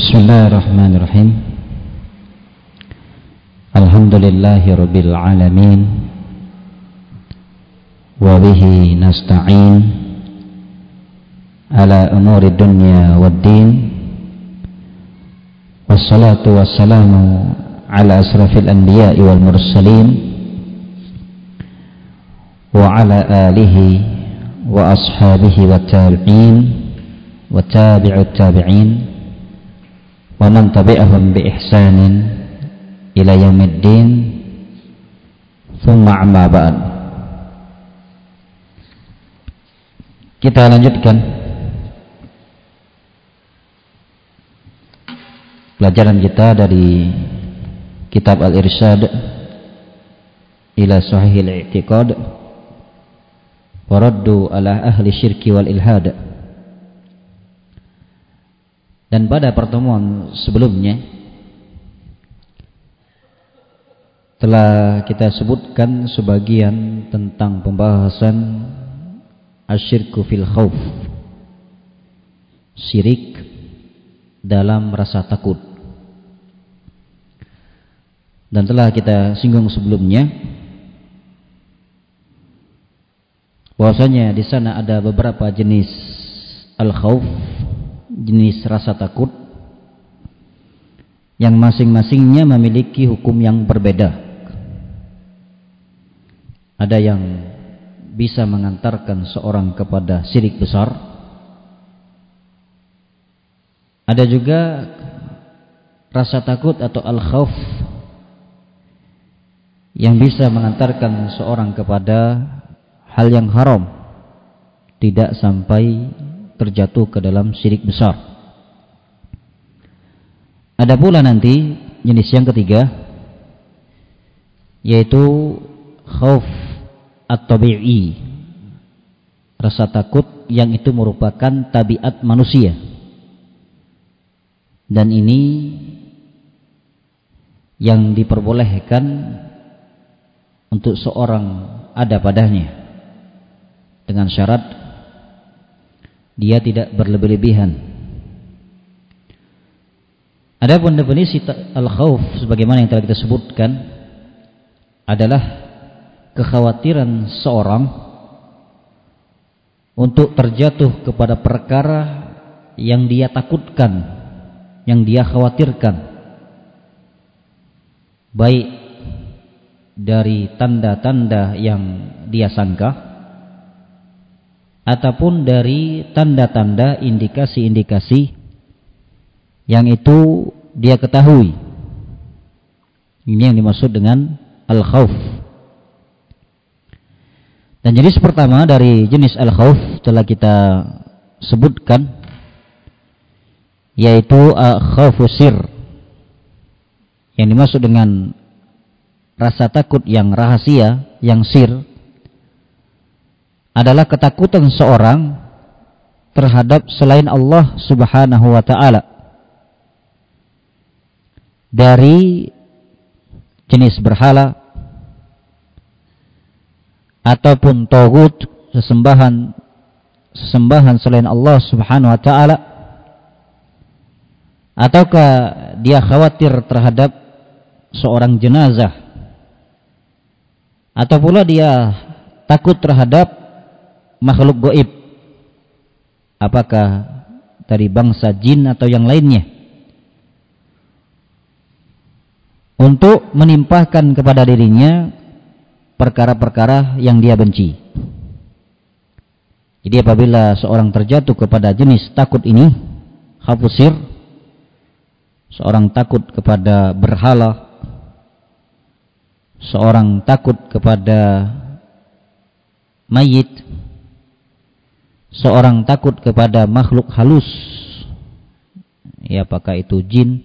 Bismillahirrahmanirrahim. Alhamdulillahi rabbil alamin. Wa bihi nasta'in ala umuri dunya waddin. Wassalatu wassalamu ala asrafil anbiya'i wal mursalin wa ala alihi wa ashabihi wa tabi'in wa tabi'ut tabi'in wa man tabi'ahum bi ihsanin ila yaumiddin. Tsumma amma ba'd. Kita lanjutkan pelajaran kita dari kitab Al-Irsyad ila Sahihil I'tiqad wa raddu ala ahli syirki wal ilhad. Dan pada pertemuan sebelumnya telah kita sebutkan sebagian tentang pembahasan asyirku fil khauf, syirik dalam rasa takut. Dan telah kita singgung sebelumnya bahwasanya di sana ada beberapa jenis al-khauf, jenis rasa takut yang masing-masingnya memiliki hukum yang berbeda. Ada yang bisa mengantarkan seorang kepada syirik besar. Ada juga rasa takut atau al-khauf yang bisa mengantarkan seorang kepada hal yang haram, tidak sampai terjatuh ke dalam syirik besar. Ada pula nanti jenis yang ketiga, yaitu khauf at-tabi'i, rasa takut yang itu merupakan tabiat manusia. Dan ini yang diperbolehkan untuk seorang ada padanya, dengan syarat dia tidak berlebih-lebihan. Adapun definisi al-khauf sebagaimana yang telah kita sebutkan adalah kekhawatiran seorang untuk terjatuh kepada perkara yang dia takutkan, yang dia khawatirkan, baik dari tanda-tanda yang dia sangka ataupun dari tanda-tanda, indikasi-indikasi yang itu dia ketahui. Ini yang dimaksud dengan al-khauf. Dan jenis pertama dari jenis al-khauf telah kita sebutkan, yaitu khaufu sir. Yang dimaksud dengan rasa takut yang rahasia, yang sir, adalah ketakutan seorang terhadap selain Allah Subhanahu wa ta'ala, dari jenis berhala ataupun taghut, sesembahan selain Allah Subhanahu wa ta'ala, ataukah dia khawatir terhadap seorang jenazah, atau pula dia takut terhadap makhluk gaib, apakah dari bangsa jin atau yang lainnya, untuk menimpahkan kepada dirinya perkara-perkara yang dia benci. Jadi apabila seorang terjatuh kepada jenis takut ini, khafusir, seorang takut kepada berhala, seorang takut kepada mayit, seorang takut kepada makhluk halus, ya, apakah itu jin,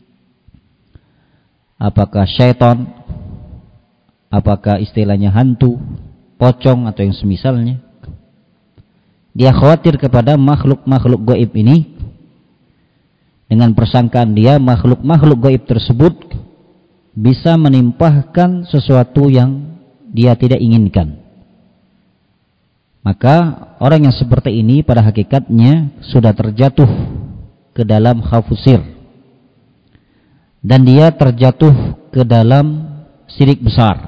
apakah syaitan, apakah istilahnya hantu, pocong atau yang semisalnya. Dia khawatir kepada makhluk-makhluk gaib ini, dengan persangkaan dia makhluk-makhluk gaib tersebut bisa menimpahkan sesuatu yang dia tidak inginkan. Maka orang yang seperti ini pada hakikatnya sudah terjatuh ke dalam khafusir, dan dia terjatuh ke dalam syirik besar.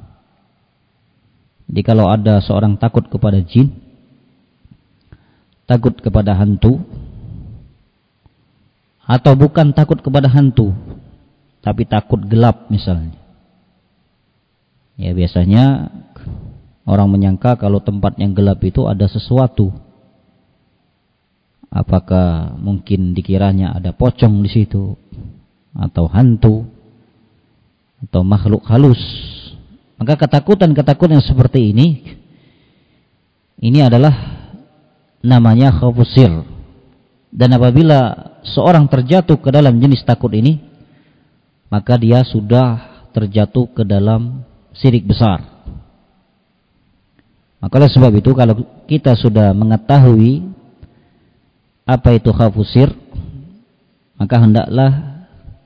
Jadi kalau ada seorang takut kepada jin, takut kepada hantu, atau bukan takut kepada hantu, tapi takut gelap misalnya. Ya biasanya orang menyangka kalau tempat yang gelap itu ada sesuatu. Apakah mungkin dikiranya ada pocong di situ, atau hantu, atau makhluk halus. Maka ketakutan-ketakutan yang seperti ini adalah namanya khaufus sir. Dan apabila seorang terjatuh ke dalam jenis takut ini, maka dia sudah terjatuh ke dalam syirik besar. Maka oleh sebab itu kalau kita sudah mengetahui apa itu khaufus sir, maka hendaklah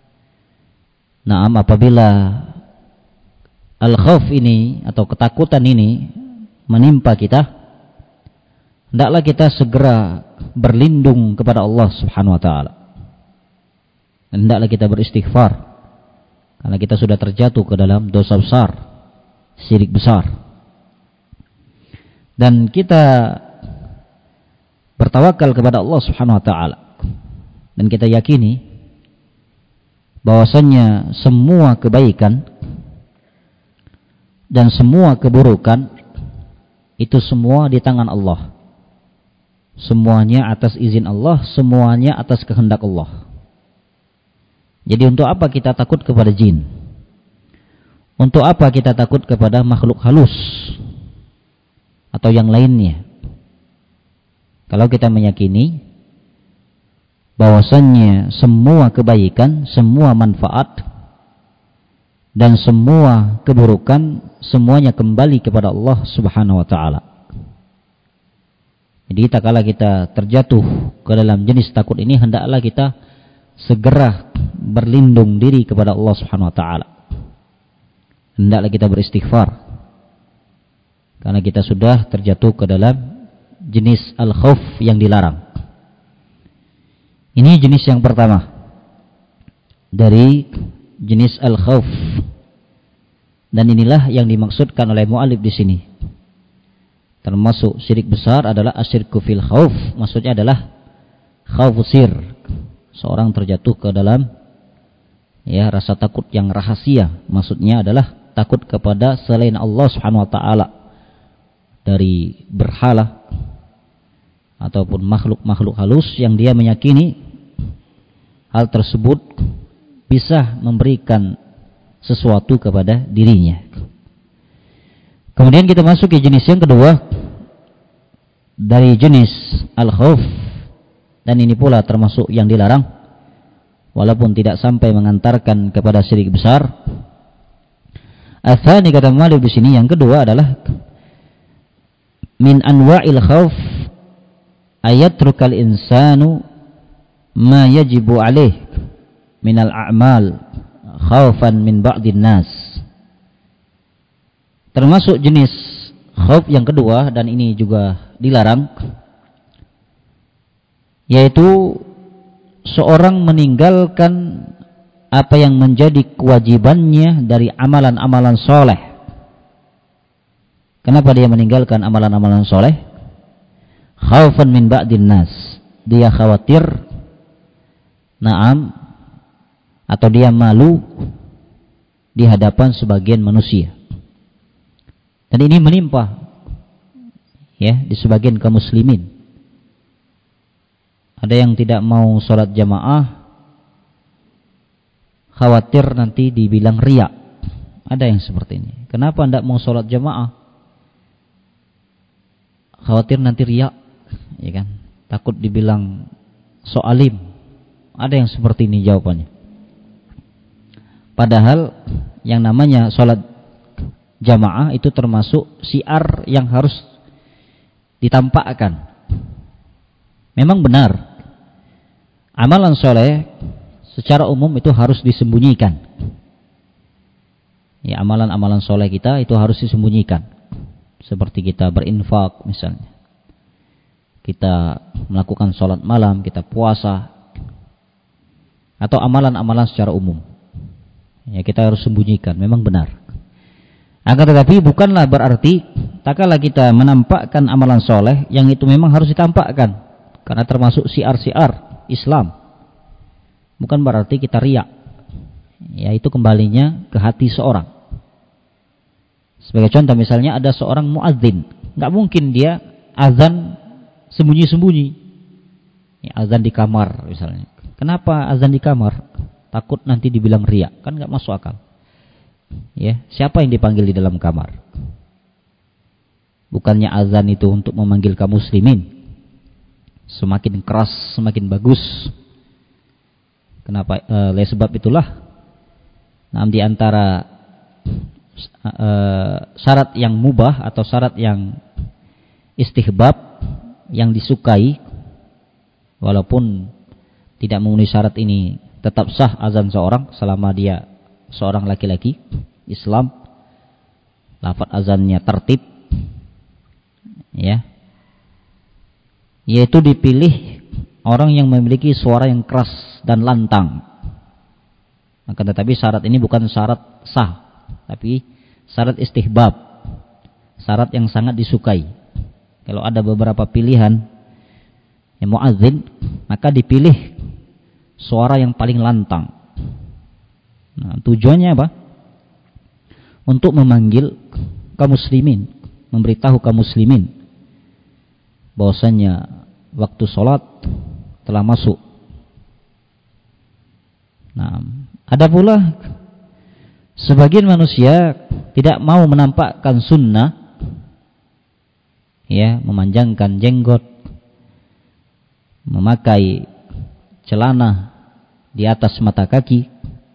apabila al-khauf ini atau ketakutan ini menimpa kita, hendaklah kita segera berlindung kepada Allah Subhanahu wa taala. Hendaklah kita beristighfar karena kita sudah terjatuh ke dalam dosa besar, syirik besar. Dan kita bertawakal kepada Allah Subhanahu wa taala. Dan kita yakini bahwasannya semua kebaikan dan semua keburukan itu semua di tangan Allah. Semuanya atas izin Allah, semuanya atas kehendak Allah. Jadi untuk apa kita takut kepada jin? Untuk apa kita takut kepada makhluk halus atau yang lainnya? Kalau kita meyakini bahwasannya semua kebaikan, semua manfaat dan semua keburukan semuanya kembali kepada Allah Subhanahu wa taala. Jadi tatkala kita terjatuh ke dalam jenis takut ini, hendaklah kita segera berlindung diri kepada Allah Subhanahu wa taala. Hendaklah kita beristighfar karena kita sudah terjatuh ke dalam jenis al-khauf yang dilarang. Ini jenis yang pertama dari jenis al-khauf. Dan inilah yang dimaksudkan oleh mu'allif di sini. Termasuk syirik besar adalah asyirku fil khauf, maksudnya adalah khaufus sir. Seorang terjatuh ke dalam rasa takut yang rahasia, maksudnya adalah takut kepada selain Allah Subhanahu wa taala, dari berhala ataupun makhluk-makhluk halus yang dia meyakini hal tersebut bisa memberikan sesuatu kepada dirinya. Kemudian kita masuk ke jenis yang kedua dari jenis al-khauf, dan ini pula termasuk yang dilarang walaupun tidak sampai mengantarkan kepada syirik besar. Atsani, kata mu'allif di sini, yang kedua adalah min anwa'il khauf ayatrukal insanu ma yajibu alaih minal a'mal khaufan min ba'din nas. Termasuk jenis khauf yang kedua, dan ini juga dilarang, yaitu seorang meninggalkan apa yang menjadi kewajibannya dari amalan-amalan soleh. Kenapa dia meninggalkan amalan-amalan soleh? Khaufan min ba'din nas. Dia khawatir, atau dia malu di hadapan sebagian manusia. Dan ini menimpa di sebagian kaum muslimin. Ada yang tidak mau sholat jamaah, khawatir nanti dibilang riya. Ada yang seperti ini. Kenapa tidak mau sholat jamaah? Khawatir nanti riya, ya kan? Takut dibilang so'alim. Ada yang seperti ini jawabannya. Padahal yang namanya sholat jamaah itu termasuk syiar yang harus ditampakkan. Memang benar, amalan soleh secara umum itu harus disembunyikan. Ya, amalan-amalan soleh kita itu harus disembunyikan. Seperti kita berinfak misalnya, kita melakukan sholat malam, kita puasa, atau amalan-amalan secara umum. Ya, kita harus sembunyikan, memang benar. Akan tetapi bukanlah berarti tak kala kita menampakkan amalan soleh yang itu memang harus ditampakkan, karena termasuk syiar-syiar Islam. Bukan berarti kita riak. Ya, itu kembalinya ke hati seorang. Sebagai contoh misalnya ada seorang muadzin, nggak mungkin dia azan sembunyi-sembunyi. Ya, azan di kamar misalnya. Kenapa azan di kamar? Takut nanti dibilang riak, kan nggak masuk akal. Ya, siapa yang dipanggil di dalam kamar? Bukannya azan itu untuk memanggil kaum muslimin. Semakin keras semakin bagus. Kenapa? Oleh sebab itulah, di antara syarat yang mubah atau syarat yang istihbab yang disukai, walaupun tidak memenuhi syarat ini, tetap sah azan seorang selama dia seorang laki-laki Islam, lafaz azannya tertib, ya, yaitu dipilih orang yang memiliki suara yang keras dan lantang. Akan tetapi syarat ini bukan syarat sah, tapi syarat istihbab, syarat yang sangat disukai. Kalau ada beberapa pilihan yang muadzin, maka dipilih suara yang paling lantang. Nah, tujuannya apa? Untuk memanggil kaum muslimin, memberitahu kaum muslimin bahwasanya waktu sholat telah masuk. Nah, ada pula sebagian manusia tidak mau menampakkan sunnah, ya, memanjangkan jenggot, memakai celana di atas mata kaki,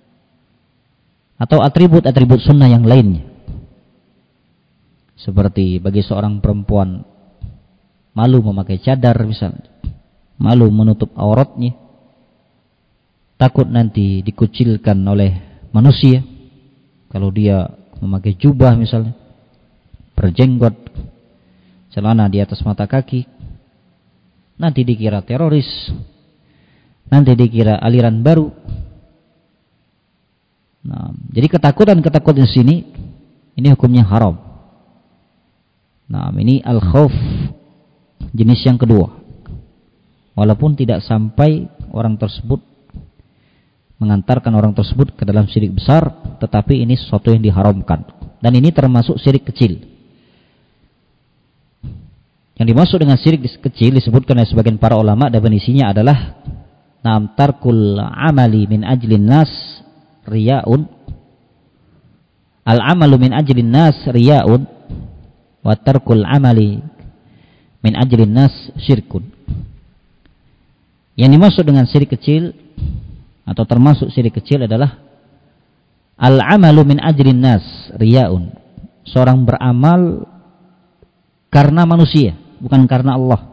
atau atribut-atribut sunnah yang lainnya. Seperti bagi seorang perempuan malu memakai cadar misalnya, malu menutup auratnya, takut nanti dikucilkan oleh manusia kalau dia memakai jubah misalnya, berjenggot, celana di atas mata kaki, nanti dikira teroris, nanti dikira aliran baru. Nah, jadi ketakutan-ketakutan di sini ini hukumnya haram. Nah, ini al-khauf jenis yang kedua. Walaupun tidak sampai orang tersebut mengantarkan orang tersebut ke dalam syirik besar, tetapi ini sesuatu yang diharamkan. Dan ini termasuk syirik kecil. Yang dimaksud dengan syirik kecil disebutkan oleh sebagian para ulama, definisinya adalah tarkul amali min ajlin nas riyaun, al-amalu min ajlin nas riyaun, wa tarkul amali min ajlin nas syirkun. Yang dimaksud dengan syirik kecil atau termasuk syirik kecil adalah al-amalu min ajlin nas riyaun, seorang beramal karena manusia, bukan karena Allah.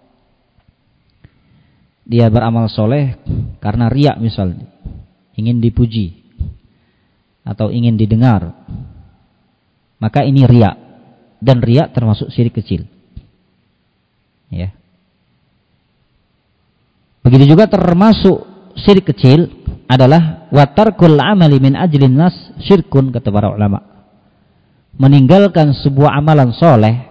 Dia beramal soleh karena riya misalnya, ingin dipuji atau ingin didengar, maka ini riya, dan riya termasuk syirik kecil. Ya. Begitu juga termasuk syirik kecil adalah wa tarkul amali min ajlin nas syirkun, kata para ulama. Meninggalkan sebuah amalan soleh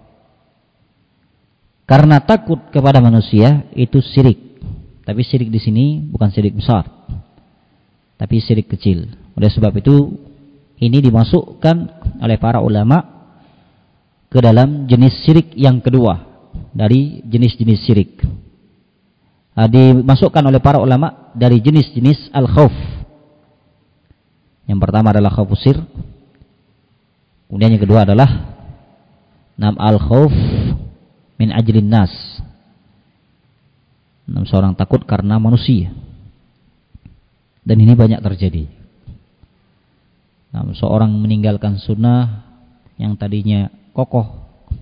karena takut kepada manusia itu syirik. Tapi syirik di sini bukan syirik besar, tapi syirik kecil. Oleh sebab itu ini dimasukkan oleh para ulama ke dalam jenis syirik yang kedua dari jenis-jenis syirik. Dimasukkan oleh para ulama dari jenis-jenis al-khauf. Yang pertama adalah khaufus sir. Kemudian yang kedua adalah al-khauf min ajlin nas. Seorang takut karena manusia. Dan ini banyak terjadi. Seorang meninggalkan sunnah yang tadinya kokoh.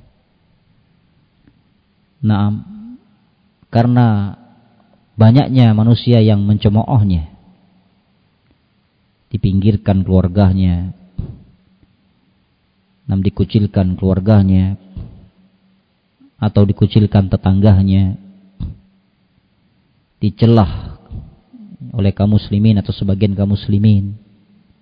Karena banyaknya manusia yang mencemoohnya, dipinggirkan keluarganya, dikucilkan keluarganya, atau dikucilkan tetangganya, dicelah oleh kaum muslimin atau sebagian kaum muslimin,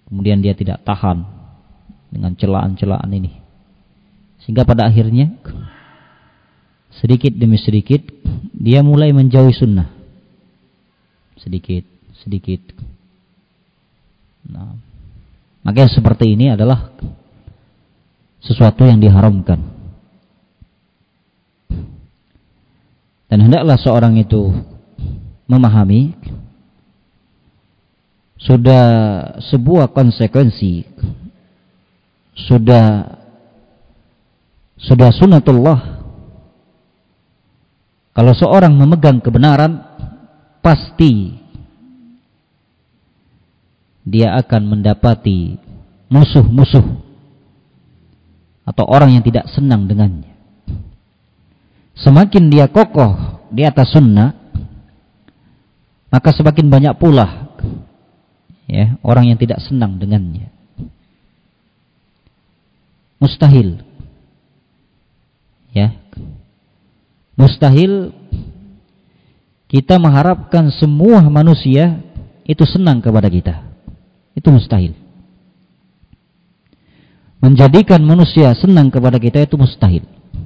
Kemudian dia tidak tahan dengan celaan-celaan ini. Sehingga pada akhirnya sedikit demi sedikit dia mulai menjauhi sunnah. Sedikit. Nah, makanya seperti ini adalah sesuatu yang diharamkan. Dan hendaklah seorang itu memahami sudah sebuah konsekuensi, sudah sunnatullah. Kalau seorang memegang kebenaran, pasti dia akan mendapati musuh-musuh atau orang yang tidak senang dengannya. Semakin dia kokoh di atas sunnah, maka semakin banyak pula ya orang yang tidak senang dengannya. Mustahil, ya, mustahil kita mengharapkan semua manusia itu senang kepada kita. Itu mustahil. Menjadikan manusia senang kepada kita itu mustahil.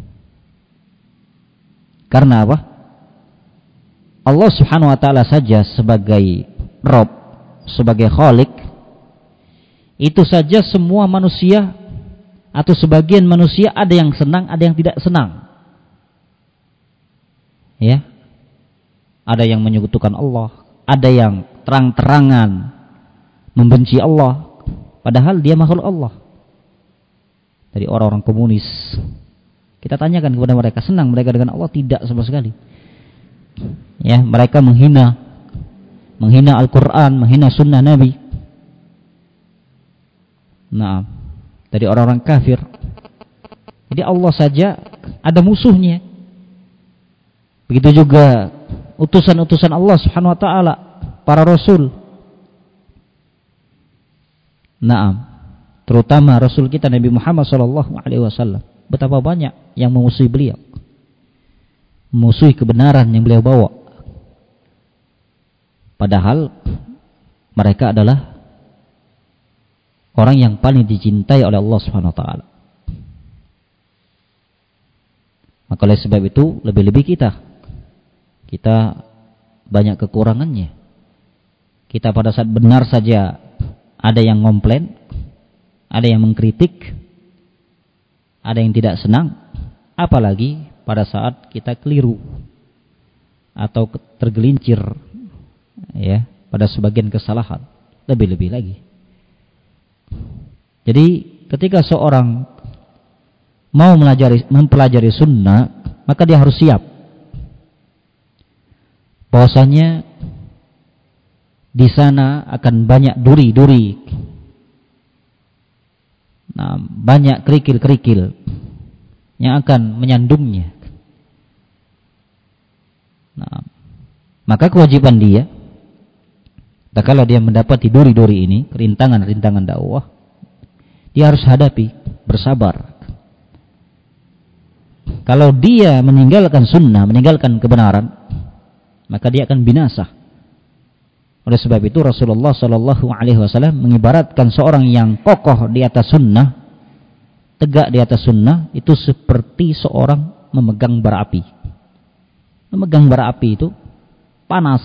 Karena apa? Allah Subhanahu wa ta'ala saja sebagai Rabb, sebagai Khalik, itu saja semua manusia atau sebagian manusia ada yang senang, ada yang tidak senang. Ya. Ada yang menyekutukan Allah, ada yang terang-terangan membenci Allah, padahal dia makhluk Allah. Dari orang-orang komunis, kita tanyakan kepada mereka, senang mereka dengan Allah? Tidak sama sekali. Ya, mereka menghina Al-Quran, menghina sunnah Nabi. Nah, dari orang-orang kafir. Jadi Allah saja ada musuhnya. Begitu juga utusan-utusan Allah Subhanahu wa ta'ala, para rasul. Naam, terutama rasul kita Nabi Muhammad sallallahu alaihi wasallam. Betapa banyak yang memusuhi beliau, memusuhi kebenaran yang beliau bawa. Padahal mereka adalah orang yang paling dicintai oleh Allah Subhanahu wa ta'ala. Maka oleh sebab itu lebih-lebih kita banyak kekurangannya. Kita pada saat benar saja ada yang ngomplain, ada yang mengkritik, ada yang tidak senang, apalagi pada saat kita keliru atau tergelincir ya pada sebagian kesalahan, lebih-lebih lagi. Jadi ketika seorang mau mempelajari sunnah, maka dia harus siap bahwasanya di sana akan banyak duri-duri, nah, banyak kerikil-kerikil yang akan menyandungnya. Nah, maka kewajiban dia, kalau dia mendapati duri-duri ini, rintangan-rintangan dakwah, dia harus hadapi, bersabar. Kalau dia meninggalkan sunnah, meninggalkan kebenaran, maka dia akan binasa. Oleh sebab itu Rasulullah sallallahu alaihi wasallam mengibaratkan seorang yang kokoh di atas sunnah, tegak di atas sunnah, itu seperti seorang memegang bara api. Memegang bara api itu panas.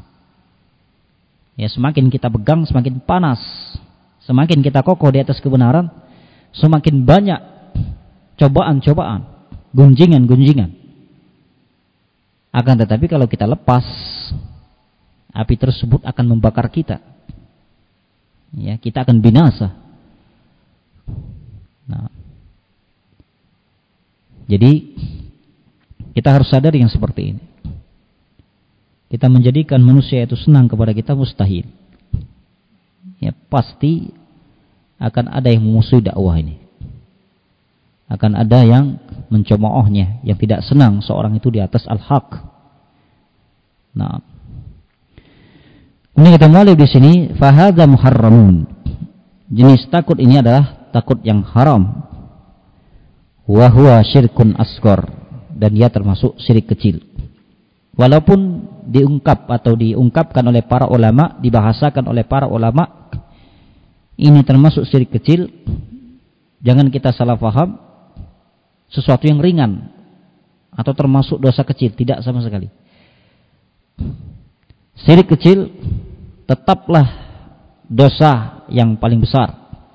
Ya, semakin kita pegang semakin panas. Semakin kita kokoh di atas kebenaran, semakin banyak cobaan-cobaan, gunjingan-gunjingan. Akan tetapi kalau kita lepas, api tersebut akan membakar kita. Ya, kita akan binasa. Nah, jadi kita harus sadar yang seperti ini. Kita menjadikan manusia itu senang kepada kita mustahil. Ya, pasti akan ada yang memusuhi dakwah ini. Akan ada yang mencemoohnya, yang tidak senang seorang itu di atas al-haq. Nah, ini kita mulai di sini, fahadza muharramun. Jenis takut ini adalah takut yang haram. Wa huwa syirkun asghar, dan dia termasuk syirik kecil. Walaupun diungkapkan oleh para ulama, dibahasakan oleh para ulama, ini termasuk syirik kecil, jangan kita salah paham sesuatu yang ringan atau termasuk dosa kecil, tidak sama sekali. Syirik kecil tetaplah dosa yang paling besar.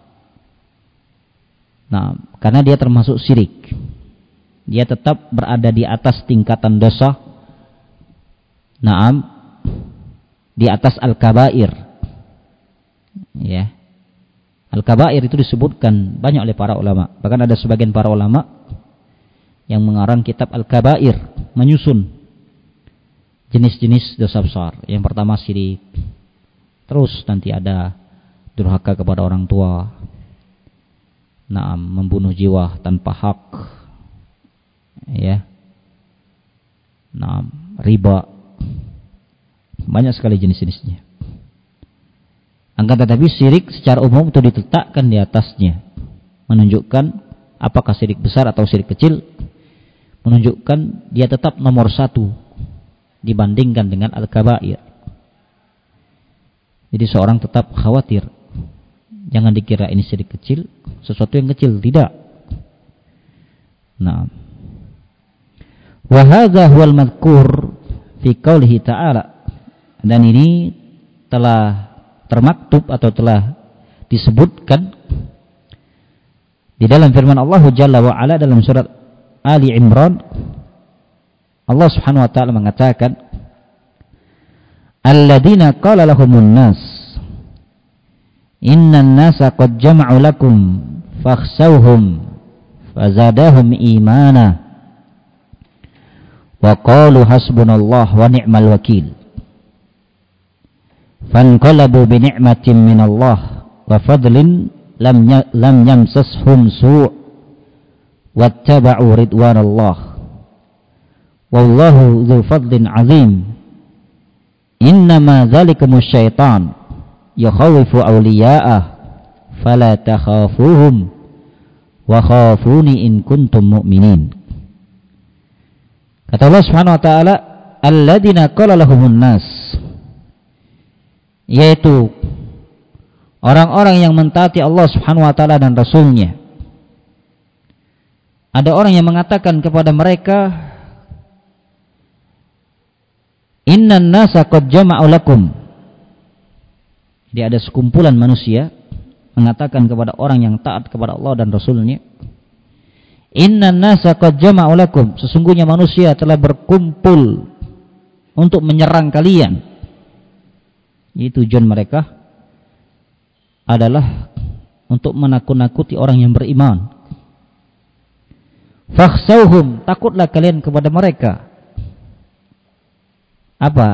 Nah, karena dia termasuk syirik, dia tetap berada di atas tingkatan dosa. Naam, di atas al-kabair. Ya. Al-kabair itu disebutkan banyak oleh para ulama. Bahkan ada sebagian para ulama yang mengarang kitab al-kabair, menyusun jenis-jenis dosa besar. Yang pertama syirik. Terus nanti ada durhaka kepada orang tua. Naam, membunuh jiwa tanpa hak. Ya. Naam, riba. Banyak sekali jenis-jenisnya. Akan tetapi syirik secara umum itu diletakkan di atasnya, menunjukkan apakah syirik besar atau syirik kecil, menunjukkan dia tetap nomor satu dibandingkan dengan al-kabair. Jadi seorang tetap khawatir, jangan dikira ini syirik kecil, sesuatu yang kecil, tidak. Nah, wa hadza huwal madhkur fi qoulihi ta'ala, dan ini telah termaktub atau telah disebutkan di dalam firman Allah Jalla wa Ala dalam surat Ali Imran. Allah Subhanahu wa taala mengatakan, alladzina qala lahumun nas innan nasa qad jama'u lakum fakhshawhum fazadahum imana wa qalu hasbunallah wa ni'mal wakil fanqalabu bi ni'matin minallah wa fadlin lam yamsashum su' wattaba'u ridwanallah wallahu dzu fadlin 'azim innama dzalikumus syaitan yakhawifu awliya'ah fala takhafuhum wa khafuni in kuntum mu'minin. Kata Allah Subhanahu wa taala, alladzina qala lahumun nas, yaitu orang-orang yang mentaati Allah Subhanahu wa taala dan Rasulnya. Ada orang yang mengatakan kepada mereka, innan nasa qad jama'u lakum. Jadi ada sekumpulan manusia mengatakan kepada orang yang taat kepada Allah dan Rasulnya, innan nasa qad jama'u lakum, sesungguhnya manusia telah berkumpul untuk menyerang kalian. Jadi tujuan mereka adalah untuk menakut-nakuti orang yang beriman. Fakhshawhum, takutlah kalian kepada mereka. Apa?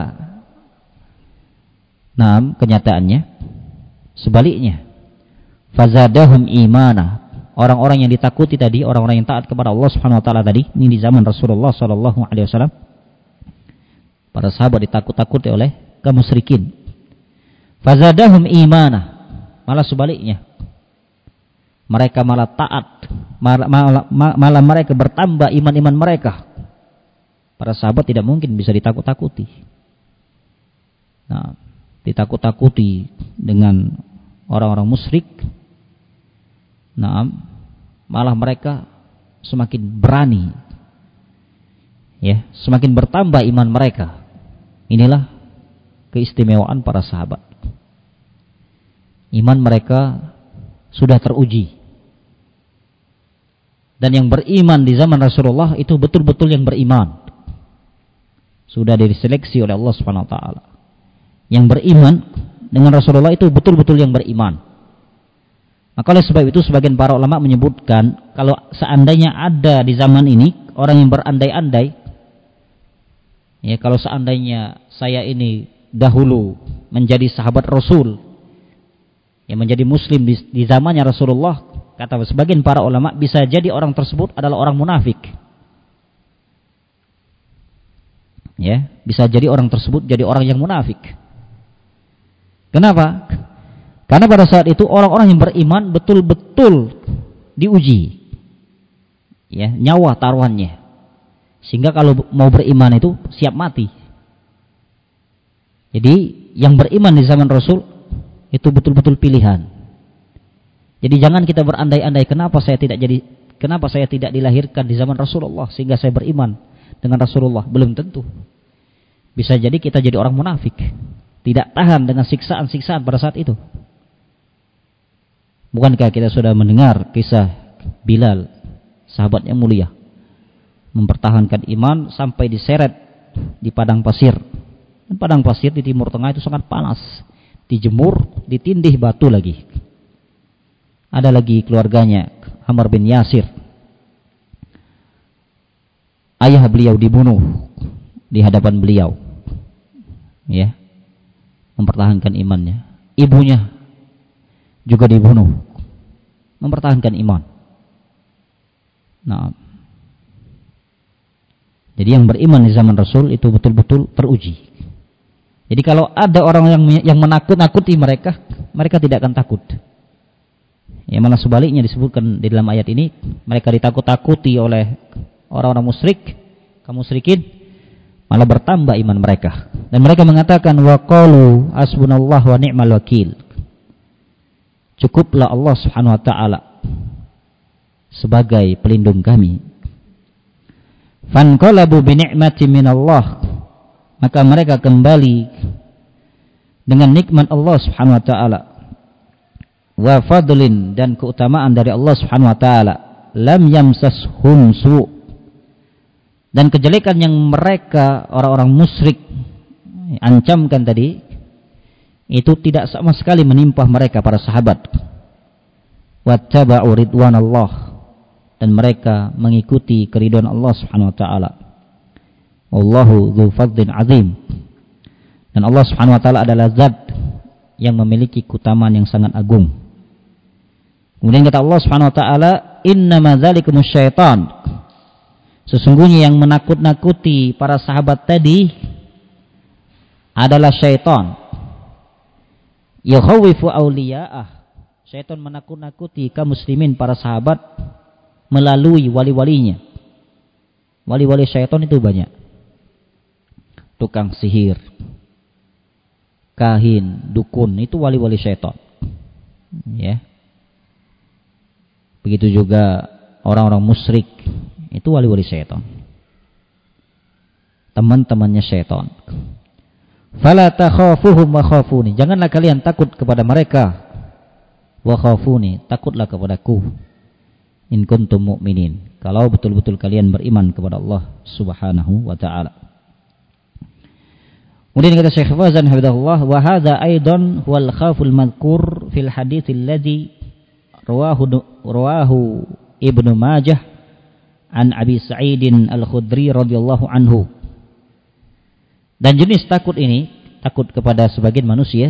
Nah, kenyataannya sebaliknya. Fazadahum imana. Orang-orang yang ditakuti tadi, orang-orang yang taat kepada Allah Subhanahu wa taala tadi, ini di zaman Rasulullah sallallahu alaihi wasallam. Para sahabat ditakut-takuti oleh kaum musyrikin. Fazadahum imana. Malah sebaliknya, mereka malah taat, malah mereka bertambah iman-iman mereka. Para sahabat tidak mungkin bisa ditakut-takuti. Nah, ditakut-takuti dengan orang-orang musyrik. Nah, malah mereka semakin berani, ya, semakin bertambah iman mereka. Inilah keistimewaan para sahabat. Iman mereka sudah teruji. Dan yang beriman di zaman Rasulullah itu betul-betul yang beriman. Sudah diseleksi oleh Allah Subhanahu wa taala. Yang beriman dengan Rasulullah itu betul-betul yang beriman. Maka oleh sebab itu sebagian para ulama menyebutkan, kalau seandainya ada di zaman ini orang yang berandai-andai, ya, kalau seandainya saya ini dahulu menjadi sahabat Rasul, yang menjadi muslim di zamannya Rasulullah, kata sebagian para ulama, bisa jadi orang tersebut adalah orang munafik. Ya, bisa jadi orang tersebut jadi orang yang munafik. Kenapa? Karena pada saat itu orang-orang yang beriman betul-betul diuji, ya, nyawa taruhannya, sehingga kalau mau beriman itu siap mati. Jadi yang beriman di zaman Rasul itu betul-betul pilihan. Jadi jangan kita berandai-andai kenapa saya tidak dilahirkan di zaman Rasulullah sehingga saya beriman dengan Rasulullah. Belum tentu. Bisa jadi kita jadi orang munafik, tidak tahan dengan siksaan-siksaan pada saat itu. Bukankah kita sudah mendengar kisah Bilal, sahabat yang mulia, mempertahankan iman sampai diseret di padang pasir. Dan padang pasir di Timur Tengah itu sangat panas, dijemur, ditindih batu lagi. Ada lagi keluarganya, Ammar bin Yasir, ayah beliau dibunuh di hadapan beliau, ya, mempertahankan imannya. Ibunya juga dibunuh, mempertahankan iman. Nah, jadi yang beriman di zaman Rasul itu betul-betul teruji. Jadi kalau ada orang yang menakut-nakuti mereka, mereka tidak akan takut. Ya, malah sebaliknya disebutkan di dalam ayat ini, mereka ditakut-takuti oleh orang-orang musyrik, kaum musyrikin, malah bertambah iman mereka. Dan mereka mengatakan, wa qalu hasbunallahu wa ni'mal wakil. Cukuplah Allah Subhanahu wa taala sebagai pelindung kami. Fanqalabu bi ni'mati minallah, maka mereka kembali dengan nikmat Allah Subhanahu wa taala, wa fadlin, dan keutamaan dari Allah Subhanahu wa taala, lam yamsashum su, dan kejelekan yang mereka orang-orang musyrik ancamkan tadi itu tidak sama sekali menimpa mereka para sahabat. Wattaba'u ridwanallah, dan mereka mengikuti keridhaan Allah Subhanahu wa taala. Wallahu dzu fadlin azim, dan Allah Subhanahu wa taala adalah zat yang memiliki keutamaan yang sangat agung. Kemudian kata Allah Subhanahu wa taala, innama dzalikumus syaitan, sesungguhnya yang menakut-nakuti para sahabat tadi adalah syaitan. Yakhawifu awliya'ah, syaitan menakut-nakuti kaum muslimin para sahabat melalui wali-walinya. Wali-wali syaitan itu banyak. Tukang sihir, kahin, dukun, itu wali-wali syaitan. Ya. Begitu juga orang-orang musyrik, itu wali-wali syaitan. Teman-temannya syaitan. Fala takhafuhum wa khafuni, janganlah kalian takut kepada mereka. Wa khafuni, takutlah kepadaku. In kuntum mu'minin, kalau betul-betul kalian beriman kepada Allah Subhanahu wa taala. Kemudian kata Syekh Fauzan hafizahullah, wa hadza aidan huwal khaful madhkur fil hadits alladhi rawahu Ibnu Majah an Abi Sa'idin Al-Khudri radhiyallahu anhu. Dan jenis takut ini, takut kepada sebagian manusia,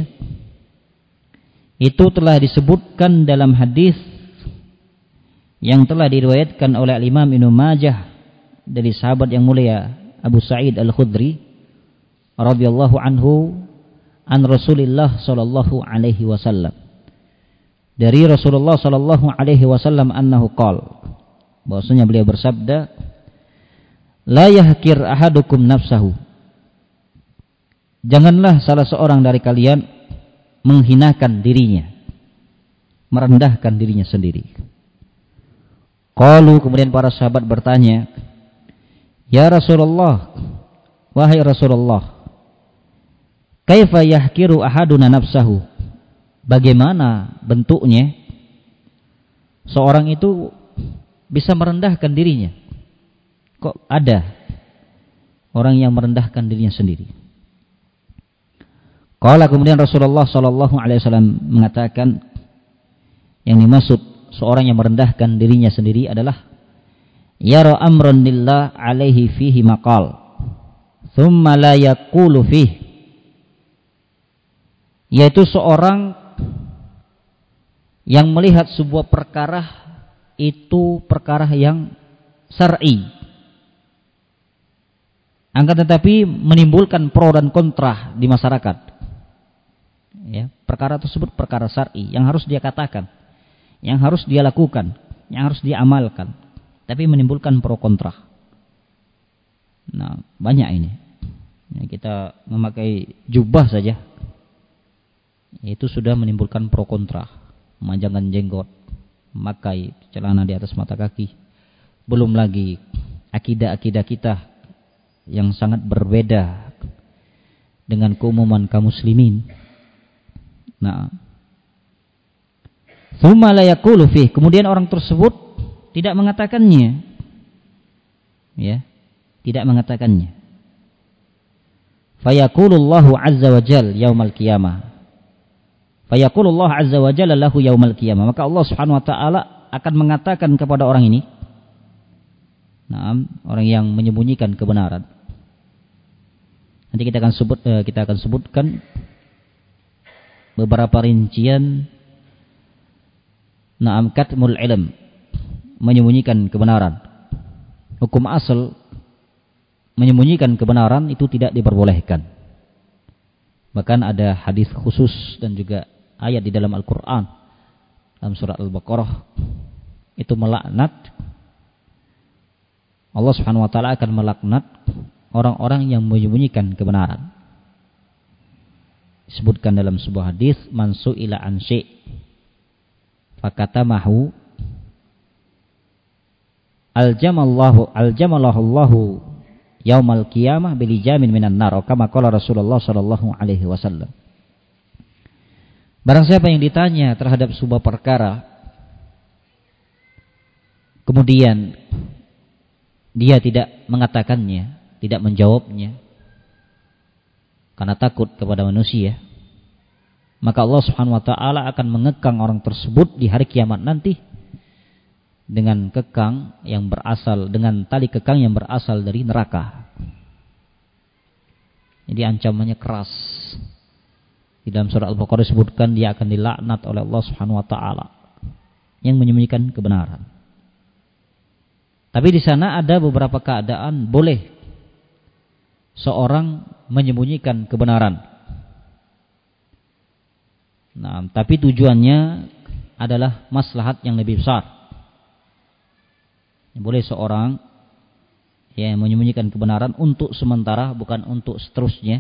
itu telah disebutkan dalam hadis yang telah diriwayatkan oleh Imam Ibnu Majah dari sahabat yang mulia Abu Sa'id Al-Khudri radhiyallahu anhu an Rasulillah sallallahu alaihi wasallam. Dari Rasulullah sallallahu alaihi wasallam annahu qala, bahwasanya beliau bersabda, la yahkir ahadukum nafsahu, janganlah salah seorang dari kalian menghinakan dirinya, merendahkan dirinya sendiri. Qalu, kemudian para sahabat bertanya, ya Rasulullah, wahai Rasulullah, kaifa yahkiru ahaduna nafsahu, bagaimana bentuknya seorang itu bisa merendahkan dirinya? Kok ada orang yang merendahkan dirinya sendiri? Qala, kemudian Rasulullah sallallahu alaihi wasallam mengatakan, yang dimaksud seorang yang merendahkan dirinya sendiri adalah yara amran lillah alaihi fihi maqal thumma la yaqulu fihi, yaitu seorang yang melihat sebuah perkara itu perkara yang syar'i, akan tetapi menimbulkan pro dan kontra di masyarakat. Ya, perkara tersebut perkara syar'i yang harus dia katakan, yang harus dia lakukan, yang harus dia amalkan, tapi menimbulkan pro kontra. Nah, banyak ini. Ya, kita memakai jubah saja, itu sudah menimbulkan pro kontra. Memanjangkan jenggot, memakai celana di atas mata kaki. Belum lagi akidah-akidah kita yang sangat berbeda dengan keumuman kaum muslimin. Nah, tsumma la yaqulu fih, kemudian orang tersebut tidak mengatakannya. Ya, tidak mengatakannya. Fayaqulullahu azza wa jalla yaumal qiyamah. Fayaqulullahu azza wa jalla lahu yaumal qiyamah. Maka Allah Subhanahu wa taala akan mengatakan kepada orang ini, nah, orang yang menyembunyikan kebenaran. Nanti kita akan sebutkan beberapa rincian. Na'am, katmul ilm, menyembunyikan kebenaran. Hukum asal menyembunyikan kebenaran itu tidak diperbolehkan. Bahkan ada hadis khusus dan juga ayat di dalam Al-Qur'an dalam surat Al-Baqarah itu melaknat, Allah Subhanahu wa taala akan melaknat orang-orang yang menyembunyikan kebenaran. Disebutkan dalam sebuah hadis, man su'ila an syai' fakatamahu aljamalahu Allahu yaumal qiyamah bilijamin minan nar, kama qala Rasulullah sallallahu alaihi wasallam. Barang siapa yang ditanya terhadap sebuah perkara kemudian dia tidak mengatakannya, tidak menjawabnya karena takut kepada manusia, maka Allah Subhanahu wa taala akan mengekang orang tersebut di hari kiamat nanti dengan tali kekang yang berasal dari neraka. Jadi ancamannya keras. Di dalam surah Al-Baqarah disebutkan dia akan dilaknat oleh Allah Subhanahu wa taala yang menyembunyikan kebenaran. Tapi di sana ada beberapa keadaan boleh seorang menyembunyikan kebenaran. Nah, tapi tujuannya adalah maslahat yang lebih besar. Boleh seorang menyembunyikan kebenaran untuk sementara, bukan untuk seterusnya,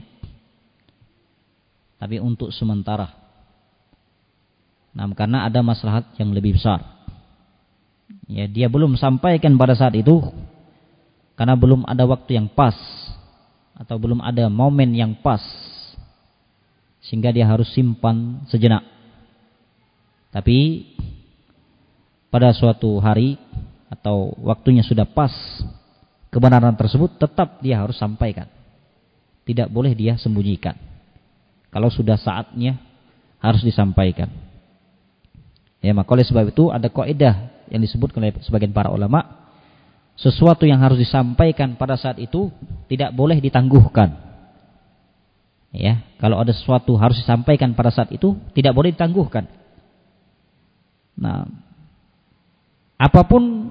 tapi untuk sementara. Nah, karena ada maslahat yang lebih besar. Ya, dia belum sampaikan pada saat itu karena belum ada waktu yang pas atau belum ada momen yang pas, sehingga dia harus simpan sejenak. Tapi pada suatu hari atau waktunya sudah pas, kebenaran tersebut tetap dia harus sampaikan. Tidak boleh dia sembunyikan. Kalau sudah saatnya harus disampaikan. Ya, maka oleh sebab itu ada kaidah yang disebut oleh sebagian para ulama, sesuatu yang harus disampaikan pada saat itu tidak boleh ditangguhkan. Ya, kalau ada sesuatu harus disampaikan pada saat itu tidak boleh ditangguhkan. Nah, apapun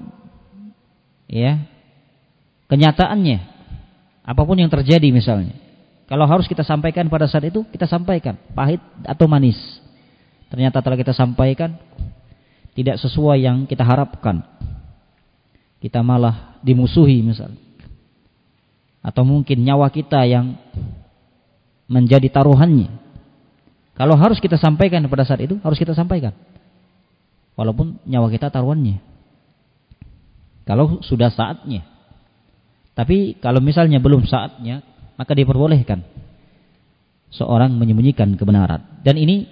kenyataannya, apapun yang terjadi misalnya, kalau harus kita sampaikan pada saat itu, kita sampaikan, pahit atau manis. Ternyata telah kita sampaikan tidak sesuai yang kita harapkan, kita malah dimusuhi misalnya, atau mungkin nyawa kita yang menjadi taruhannya. Kalau harus kita sampaikan pada saat itu, harus kita sampaikan, walaupun nyawa kita taruhannya, kalau sudah saatnya. Tapi kalau misalnya belum saatnya, maka diperbolehkan seorang menyembunyikan kebenaran. Dan ini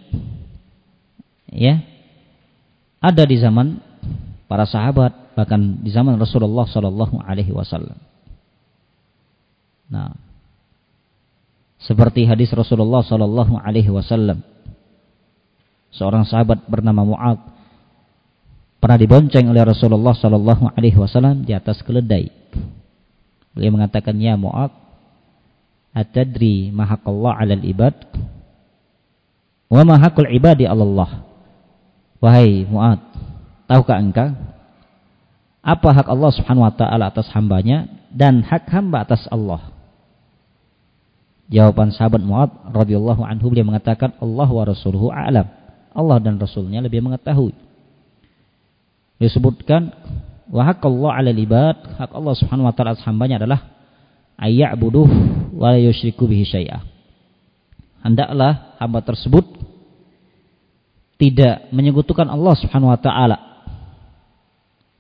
ada di zaman para sahabat, bahkan di zaman Rasulullah sallallahu alaihi wasallam. Nah, seperti hadis Rasulullah sallallahu alaihi wasallam, seorang sahabat bernama Mu'adz pernah dibonceng oleh Rasulullah sallallahu alaihi wasallam di atas keledai. Beliau mengatakan, "Ya Mu'adz, atadri ma haqqallah 'alal ibad wa ma haqqul ibadi 'ala Allah?" Wahai Mu'adz, tahukah engkau apa hak Allah Subhanahu wa taala atas hambanya dan hak hamba atas Allah? Jawaban sahabat Mu'adz radhiyallahu anhu, beliau mengatakan, Allah wa rasuluhu a'lam. Allah dan Rasulnya lebih mengetahui. Disebutkan, wa haqqallahu 'alal ibad, hak Allah Subhanahu wa taala atas hambanya adalah ayya'buduh wa la yusyriku bihi syai'a. Hendaklah hamba tersebut tidak menyekutukan Allah Subhanahu wa taala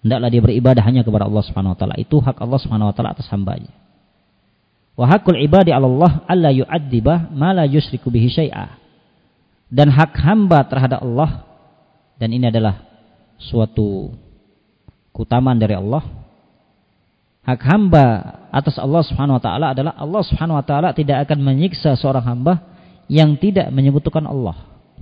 Hendaklah dia beribadah hanya kepada Allah Subhanahu wa taala. Itu hak Allah Subhanahu wa taala atas hambanya. Wa haqqul ibadi 'ala Allah alla yu'adziba ma la yusyriku bihi syai'a. Dan hak hamba terhadap Allah, dan ini adalah suatu keutamaan dari Allah. Hak hamba atas Allah Subhanahu wa taala adalah Allah Subhanahu wa taala tidak akan menyiksa seorang hamba yang tidak menyebutkan Allah.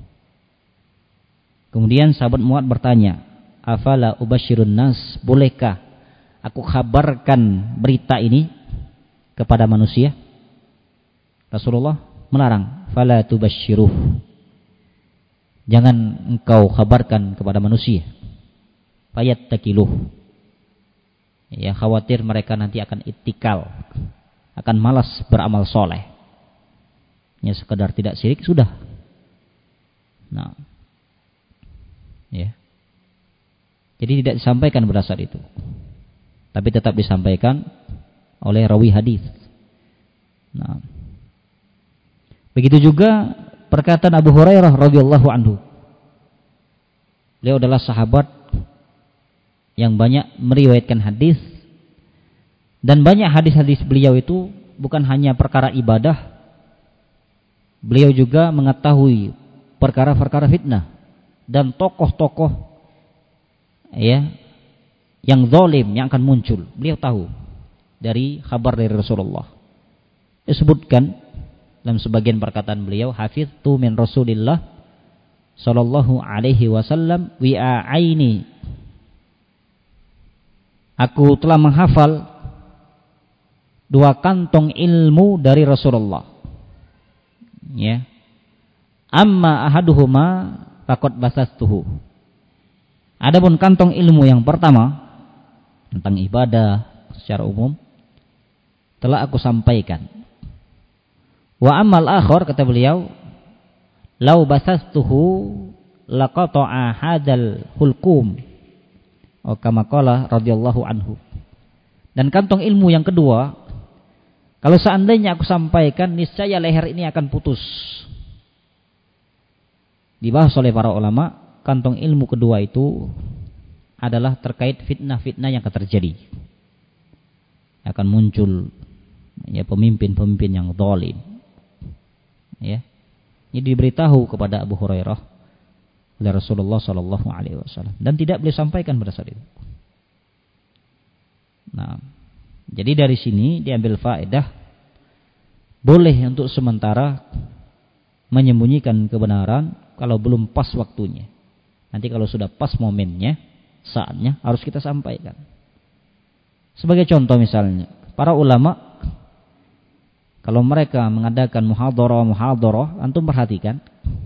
Kemudian sahabat Mu'adz bertanya, afala ubasyirun nas, bolehkah aku kabarkan berita ini kepada manusia? Rasulullah melarang, fala tubasyiruh, jangan engkau kabarkan kepada manusia. Fayattakiluh, ya, khawatir mereka nanti akan ittikal, akan malas beramal soleh, ya sekedar tidak syirik sudah. Nah, ya, jadi tidak disampaikan pada saat itu, tapi tetap disampaikan oleh rawi hadis. Nah, begitu juga perkataan Abu Hurairah radhiyallahu anhu. Beliau adalah sahabat yang banyak meriwayatkan hadis, dan banyak hadis-hadis beliau itu bukan hanya perkara ibadah, beliau juga mengetahui perkara-perkara fitnah dan tokoh-tokoh, ya, yang zalim yang akan muncul. Beliau tahu dari kabar dari Rasulullah. Disebutkan dalam sebagian perkataan beliau, hafiztu min Rasulillah sallallahu alaihi wasallam wi'aini, aku telah menghafal 2 kantong ilmu dari Rasulullah. Ya. Amma ahaduhuma faqad basastuhu. Adapun kantong ilmu yang pertama tentang ibadah secara umum telah aku sampaikan. Wa ammal akhar, kata beliau, lau basastuhu laqata'a hadzal hulqum. Oh, kama qala radhiyallahu anhu. Dan kantong ilmu yang kedua, kalau seandainya aku sampaikan, niscaya leher ini akan putus. Dibahas oleh para ulama, kantong ilmu kedua itu adalah terkait fitnah-fitnah yang akan terjadi. Akan muncul, ya, pemimpin-pemimpin yang zalim. Ya. Ini diberitahu kepada Abu Hurairah oleh Rasulullah sallallahu alaihi wasallam, dan tidak boleh sampaikan pada saat itu. Nah, jadi dari sini diambil faedah boleh untuk sementara menyembunyikan kebenaran kalau belum pas waktunya. Nanti kalau sudah pas momennya, saatnya, harus kita sampaikan. Sebagai contoh misalnya, para ulama kalau mereka mengadakan muhadharah, antum perhatikan,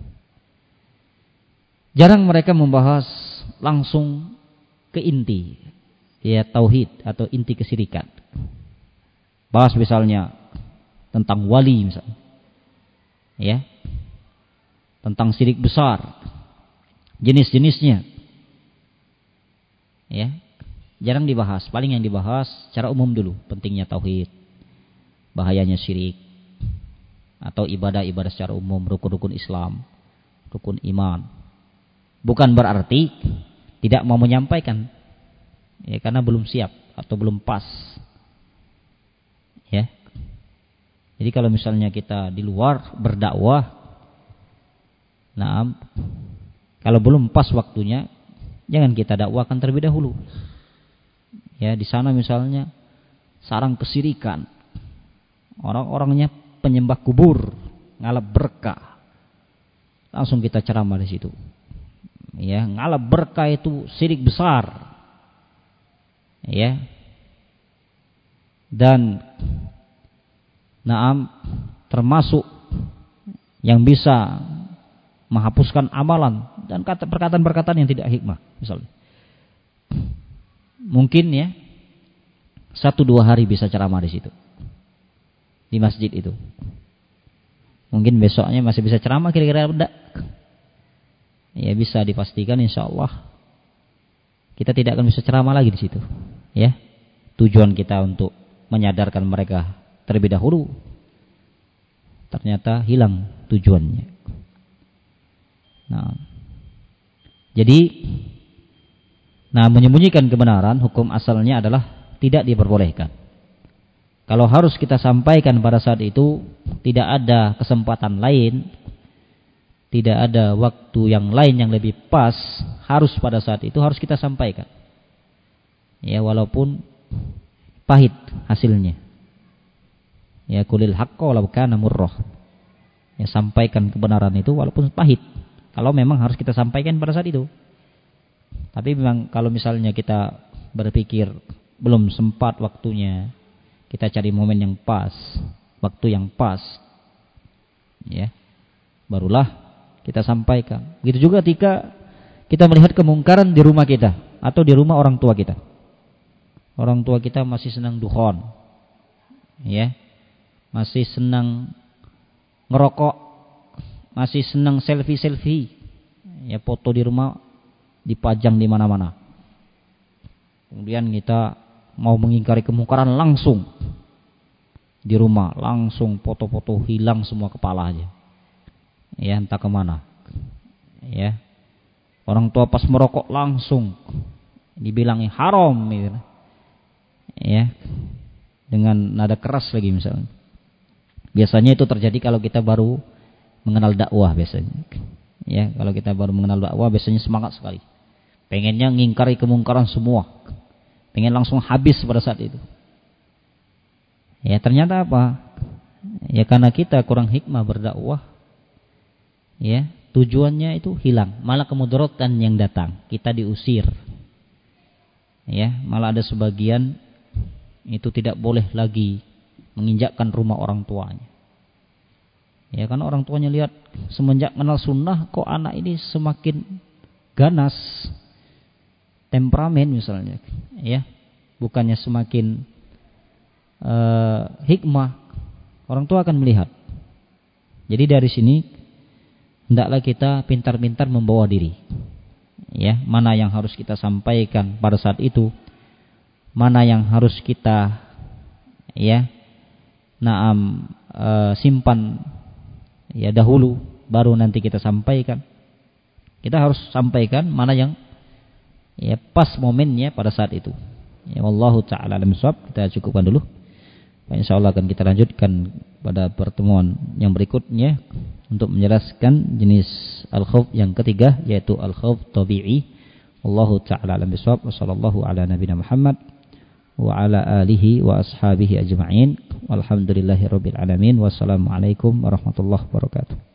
jarang mereka membahas langsung ke inti, ya, tauhid atau inti kesyirikan. Bahas misalnya tentang wali misalnya, ya, tentang syirik besar, jenis-jenisnya, ya, jarang dibahas. Paling yang dibahas secara umum dulu, pentingnya tauhid, bahayanya syirik, atau ibadah-ibadah secara umum, rukun-rukun Islam, rukun iman. Bukan berarti tidak mau menyampaikan, ya, karena belum siap atau belum pas, ya. Jadi kalau misalnya kita di luar berdakwah, nah, kalau belum pas waktunya, jangan kita dakwakan terlebih dahulu. Ya, di sana misalnya sarang kesyirikan, orang-orangnya penyembah kubur, ngalap berkah, langsung kita ceramah di situ. Ya, ngalap berkah itu syirik besar, ya, dan naam termasuk yang bisa menghapuskan amalan, dan perkataan-perkataan yang tidak hikmah misalnya. Mungkin, ya, 1-2 hari bisa ceramah di situ, di masjid itu. Mungkin besoknya masih bisa ceramah, kira-kira enggak? Ya, bisa dipastikan insyaallah kita tidak akan bisa ceramah lagi di situ. Ya, tujuan kita untuk menyadarkan mereka terlebih dahulu, ternyata hilang tujuannya. Nah, jadi Nah, menyembunyikan kebenaran hukum asalnya adalah tidak diperbolehkan. Kalau harus kita sampaikan pada saat itu, tidak ada kesempatan lain, tidak ada waktu yang lain yang lebih pas, harus pada saat itu harus kita sampaikan. Ya, walaupun pahit hasilnya. Ya, qulil haqqa walau kana murrah. Ya, sampaikan kebenaran itu walaupun pahit. Kalau memang harus kita sampaikan pada saat itu. Tapi memang kalau misalnya kita berpikir belum sempat waktunya, kita cari momen yang pas, waktu yang pas, ya, barulah kita sampaikan. Begitu juga ketika kita melihat kemungkaran di rumah kita atau di rumah orang tua kita. Orang tua kita masih senang dukhon, ya, masih senang ngerokok, masih senang selfie, ya, foto di rumah dipajang di mana-mana. Kemudian kita mau mengingkari kemungkaran langsung di rumah, langsung foto-foto hilang semua kepala aja, ya, entah kemana, ya. Orang tua pas merokok langsung dibilangin haram, gitu, ya, dengan nada keras lagi misalnya. Biasanya itu terjadi kalau kita baru mengenal dakwah biasanya, ya. Kalau kita baru mengenal dakwah biasanya semangat sekali, pengennya ngingkari kemungkaran semua, pengen langsung habis pada saat itu. Ya, ternyata apa? Ya, karena kita kurang hikmah berdakwah, ya, tujuannya itu hilang, malah kemudaratan yang datang, kita diusir. Ya, malah ada sebagian itu tidak boleh lagi menginjakkan rumah orang tuanya. Ya, karena orang tuanya lihat semenjak kenal sunnah kok anak ini semakin ganas, temperamen misalnya, ya, bukannya semakin hikmah. Orang tua akan melihat. Jadi dari sini hendaklah kita pintar-pintar membawa diri, ya, mana yang harus kita sampaikan pada saat itu, mana yang harus kita, ya, simpan, ya, dahulu, baru nanti kita sampaikan. Kita harus sampaikan mana yang, ya, pas momennya pada saat itu. Ya, wallahu ta'ala alam bissawab. Kita cukupkan dulu. Insyaallah akan kita lanjutkan pada pertemuan yang berikutnya untuk menjelaskan jenis al-khauf yang ketiga, yaitu al-khauf tabi'i. Wallahu ta'ala alam bissawab. Wassallallahu ala nabiyina Muhammad wa ala alihi wa ashabihi ajma'in. Walhamdulillahirabbil alamin. Wassalamualaikum warahmatullahi wabarakatuh.